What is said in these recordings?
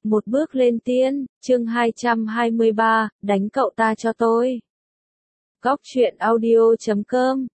Một bước lên tiên, chương 223, đánh cậu ta cho tôi. Góc truyện audio.com.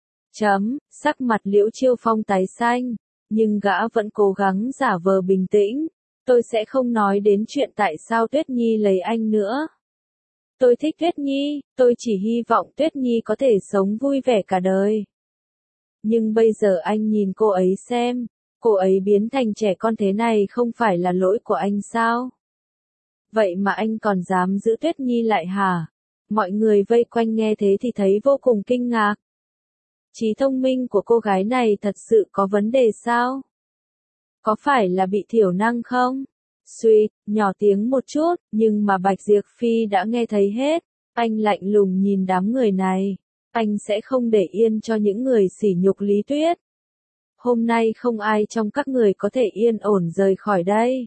Sắc mặt Liễu Chiêu Phong tái xanh, nhưng gã vẫn cố gắng giả vờ bình tĩnh. Tôi sẽ không nói đến chuyện tại sao Tuyết Nhi lấy anh nữa. Tôi thích Tuyết Nhi, tôi chỉ hy vọng Tuyết Nhi có thể sống vui vẻ cả đời. Nhưng bây giờ anh nhìn cô ấy xem, cô ấy biến thành trẻ con thế này không phải là lỗi của anh sao? Vậy mà anh còn dám giữ Tuyết Nhi lại hả? Mọi người vây quanh nghe thế thì thấy vô cùng kinh ngạc. Trí thông minh của cô gái này thật sự có vấn đề sao? Có phải là bị thiểu năng không? Suýt, nhỏ tiếng một chút, nhưng mà Bạch Diệp Phi đã nghe thấy hết. Anh lạnh lùng nhìn đám người này. Anh sẽ không để yên cho những người sỉ nhục Lý Tuyết. Hôm nay không ai trong các người có thể yên ổn rời khỏi đây.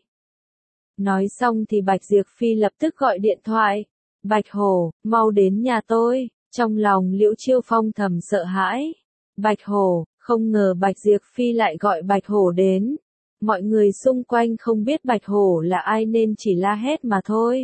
Nói xong thì Bạch Diệp Phi lập tức gọi điện thoại. Bạch Hổ, mau đến nhà tôi. Trong lòng Liễu Chiêu Phong thầm sợ hãi. Bạch Hổ, không ngờ Bạch Diệp Phi lại gọi Bạch Hổ đến. Mọi người xung quanh không biết Bạch Hổ là ai nên chỉ la hét mà thôi.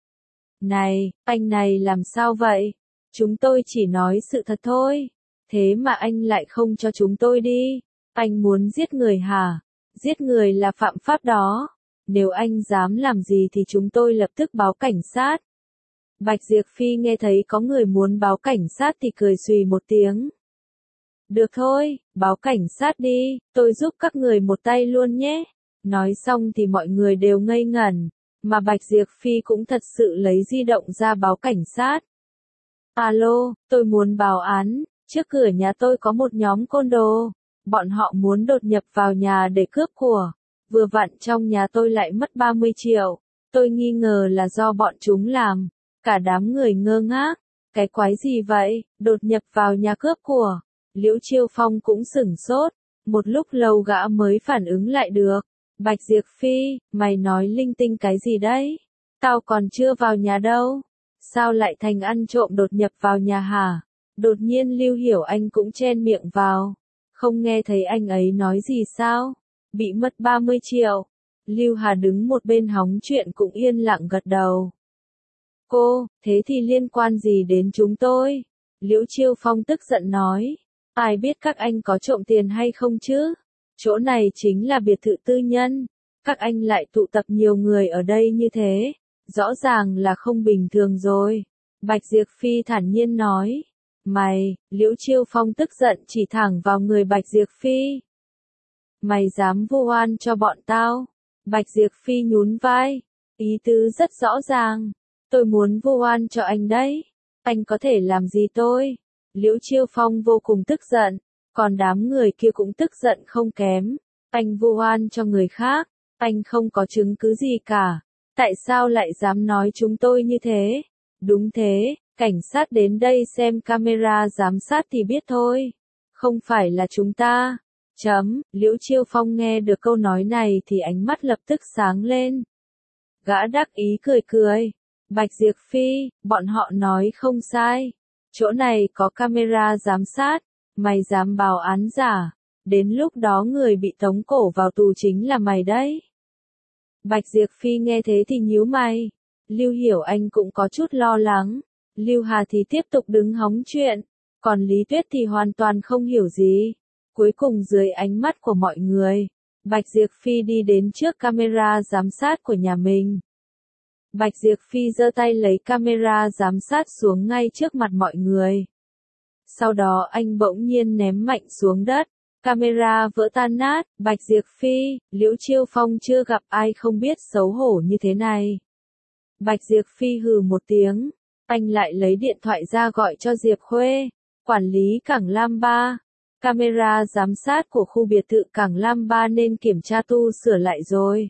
Này, anh này làm sao vậy? Chúng tôi chỉ nói sự thật thôi. Thế mà anh lại không cho chúng tôi đi. Anh muốn giết người hả? Giết người là phạm pháp đó. Nếu anh dám làm gì thì chúng tôi lập tức báo cảnh sát. Bạch Diệp Phi nghe thấy có người muốn báo cảnh sát thì cười xùy một tiếng. Được thôi, báo cảnh sát đi, tôi giúp các người một tay luôn nhé. Nói xong thì mọi người đều ngây ngẩn, mà Bạch Diệp Phi cũng thật sự lấy di động ra báo cảnh sát. Alo, tôi muốn báo án, trước cửa nhà tôi có một nhóm côn đồ. Bọn họ muốn đột nhập vào nhà để cướp của. Vừa vặn trong nhà tôi lại mất 30 triệu. Tôi nghi ngờ là do bọn chúng làm. Cả đám người ngơ ngác. Cái quái gì vậy, đột nhập vào nhà cướp của. Liễu Chiêu Phong cũng sửng sốt. Một lúc lâu gã mới phản ứng lại được. Bạch Diệp Phi, mày nói linh tinh cái gì đấy? Tao còn chưa vào nhà đâu. Sao lại thành ăn trộm đột nhập vào nhà hả? Đột nhiên Lưu Hiểu Anh cũng chen miệng vào. Không nghe thấy anh ấy nói gì sao? Bị mất 30 triệu. Lưu Hà đứng một bên hóng chuyện cũng yên lặng gật đầu. Cô, thế thì liên quan gì đến chúng tôi? Liễu Chiêu Phong tức giận nói. Ai biết các anh có trộm tiền hay không chứ? Chỗ này chính là biệt thự tư nhân. Các anh lại tụ tập nhiều người ở đây như thế. Rõ ràng là không bình thường rồi. Bạch Diệp Phi thản nhiên nói. Mày, Liễu Chiêu Phong tức giận chỉ thẳng vào người Bạch Diệp Phi. Mày dám vu oan cho bọn tao? Bạch Diệp Phi nhún vai. Ý tứ rất rõ ràng. Tôi muốn vu oan cho anh đấy. Anh có thể làm gì tôi? Liễu Chiêu Phong vô cùng tức giận. Còn đám người kia cũng tức giận không kém. Anh vu oan cho người khác. Anh không có chứng cứ gì cả. Tại sao lại dám nói chúng tôi như thế? Đúng thế, cảnh sát đến đây xem camera giám sát thì biết thôi. Không phải là chúng ta. Liễu Chiêu Phong nghe được câu nói này thì ánh mắt lập tức sáng lên. Gã đắc ý cười cười. Bạch Diệp Phi, bọn họ nói không sai. Chỗ này có camera giám sát. Mày dám báo án giả. Đến lúc đó người bị tống cổ vào tù chính là mày đấy. Bạch Diệp Phi nghe thế thì nhíu mày. Lưu Hiểu Anh cũng có chút lo lắng. Lưu Hà thì tiếp tục đứng hóng chuyện. Còn Lý Tuyết thì hoàn toàn không hiểu gì. Cuối cùng dưới ánh mắt của mọi người, Bạch Diệp Phi đi đến trước camera giám sát của nhà mình. Bạch Diệp Phi giơ tay lấy camera giám sát xuống ngay trước mặt mọi người. Sau đó anh bỗng nhiên ném mạnh xuống đất. Camera vỡ tan nát. Bạch Diệp Phi, Liễu Chiêu Phong chưa gặp ai không biết xấu hổ như thế này. Bạch Diệp Phi hừ một tiếng. Anh lại lấy điện thoại ra gọi cho Diệp Khuê, quản lý Cảng Lam 3. Camera giám sát của khu biệt thự Cảng Lam 3 nên kiểm tra tu sửa lại rồi.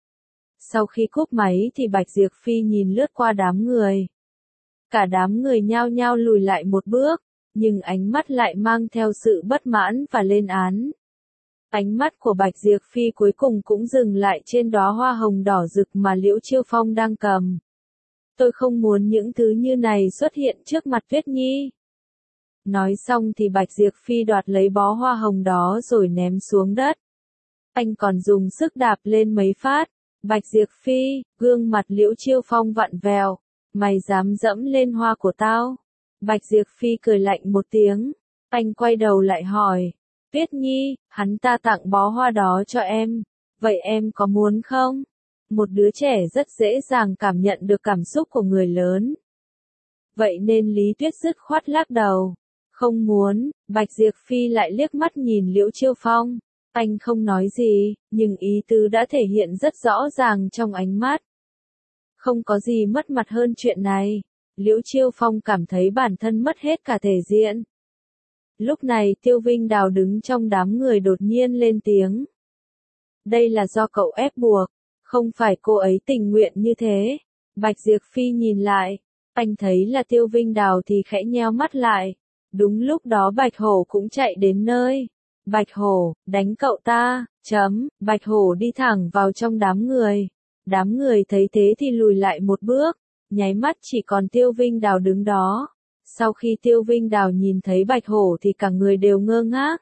Sau khi cúp máy thì Bạch Diệp Phi nhìn lướt qua đám người. Cả đám người nhao nhao lùi lại một bước, nhưng ánh mắt lại mang theo sự bất mãn và lên án. Ánh mắt của Bạch Diệp Phi cuối cùng cũng dừng lại trên đóa hoa hồng đỏ rực mà Liễu Chiêu Phong đang cầm. Tôi không muốn những thứ như này xuất hiện trước mặt Tuyết Nhi. Nói xong thì Bạch Diệp Phi đoạt lấy bó hoa hồng đó rồi ném xuống đất. Anh còn dùng sức đạp lên mấy phát. Bạch Diệp Phi, gương mặt Liễu Chiêu Phong vặn vẹo, mày dám dẫm lên hoa của tao. Bạch Diệp Phi cười lạnh một tiếng, anh quay đầu lại hỏi, Tuyết Nhi, hắn ta tặng bó hoa đó cho em, vậy em có muốn không? Một đứa trẻ rất dễ dàng cảm nhận được cảm xúc của người lớn. Vậy nên Lý Tuyết dứt khoát lắc đầu. Không muốn. Bạch Diệp Phi lại liếc mắt nhìn Liễu Chiêu Phong. Anh không nói gì, nhưng ý tứ đã thể hiện rất rõ ràng trong ánh mắt. Không có gì mất mặt hơn chuyện này. Liễu Chiêu Phong cảm thấy bản thân mất hết cả thể diện. Lúc này Tiêu Vinh Đào đứng trong đám người đột nhiên lên tiếng. Đây là do cậu ép buộc, không phải cô ấy tình nguyện như thế. Bạch Diệp Phi nhìn lại, anh thấy là Tiêu Vinh Đào thì khẽ nheo mắt lại. Đúng lúc đó Bạch Hổ cũng chạy đến nơi. Bạch Hổ, đánh cậu ta, Bạch Hổ đi thẳng vào trong đám người. Đám người thấy thế thì lùi lại một bước, nháy mắt chỉ còn Tiêu Vinh Đào đứng đó. Sau khi Tiêu Vinh Đào nhìn thấy Bạch Hổ thì cả người đều ngơ ngác.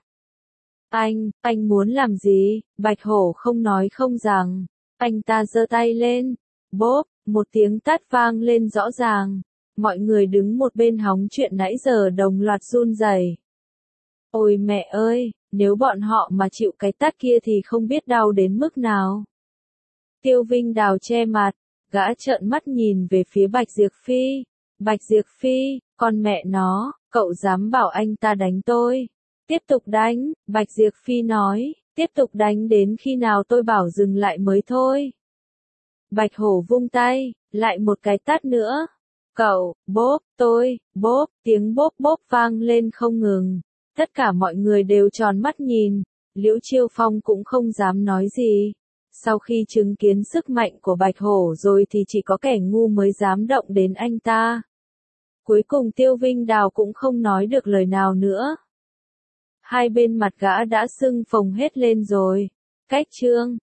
Anh muốn làm gì? Bạch Hổ không nói không rằng. Anh ta giơ tay lên. Bốp, một tiếng tát vang lên rõ ràng. Mọi người đứng một bên hóng chuyện nãy giờ đồng loạt run rẩy. Ôi mẹ ơi, nếu bọn họ mà chịu cái tát kia thì không biết đau đến mức nào. Tiêu Vinh Đào che mặt, gã trợn mắt nhìn về phía Bạch Diệp Phi. Bạch Diệp Phi, con mẹ nó, cậu dám bảo anh ta đánh tôi. Tiếp tục đánh, Bạch Diệp Phi nói, tiếp tục đánh đến khi nào tôi bảo dừng lại mới thôi. Bạch Hổ vung tay, lại một cái tát nữa. Cậu, bốp, tôi, bốp, tiếng bốp bốp vang lên không ngừng. Tất cả mọi người đều tròn mắt nhìn, Liễu Chiêu Phong cũng không dám nói gì. Sau khi chứng kiến sức mạnh của Bạch Hổ rồi thì chỉ có kẻ ngu mới dám động đến anh ta. Cuối cùng Tiêu Vinh Đào cũng không nói được lời nào nữa. Hai bên mặt gã đã sưng phồng hết lên rồi. Cách chương